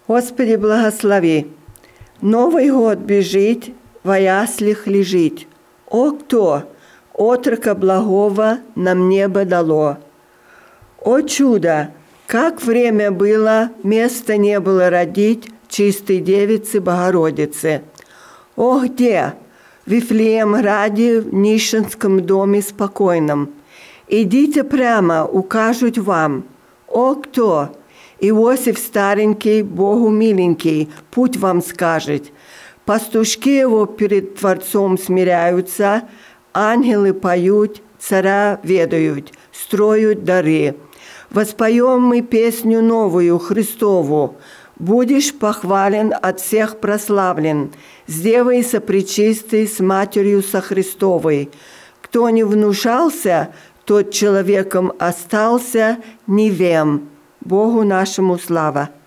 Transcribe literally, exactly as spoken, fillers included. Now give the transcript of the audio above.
Господи, благослови. Новый год бежит, во яслях лежит. О, кто отрока благого нам небо дало! О, чудо! Как время было, места не было родить чистой девицы Богородицы. О, где? В Вифлеем-граде, в нищенском доме спокойном. Идите прямо, укажут вам. О, кто? Иосиф старенький, Богу миленький, путь вам скажет. Пастушки его перед Творцом смиряются, ангелы поют, царя ведают, строят дары. Воспоем мы песню новую, Христову. Будешь похвален, от всех прославлен, с Девой сопречистой, с Матерью со Христовой. Кто не внушался, тот человеком остался, не вем. Богу нашему слава.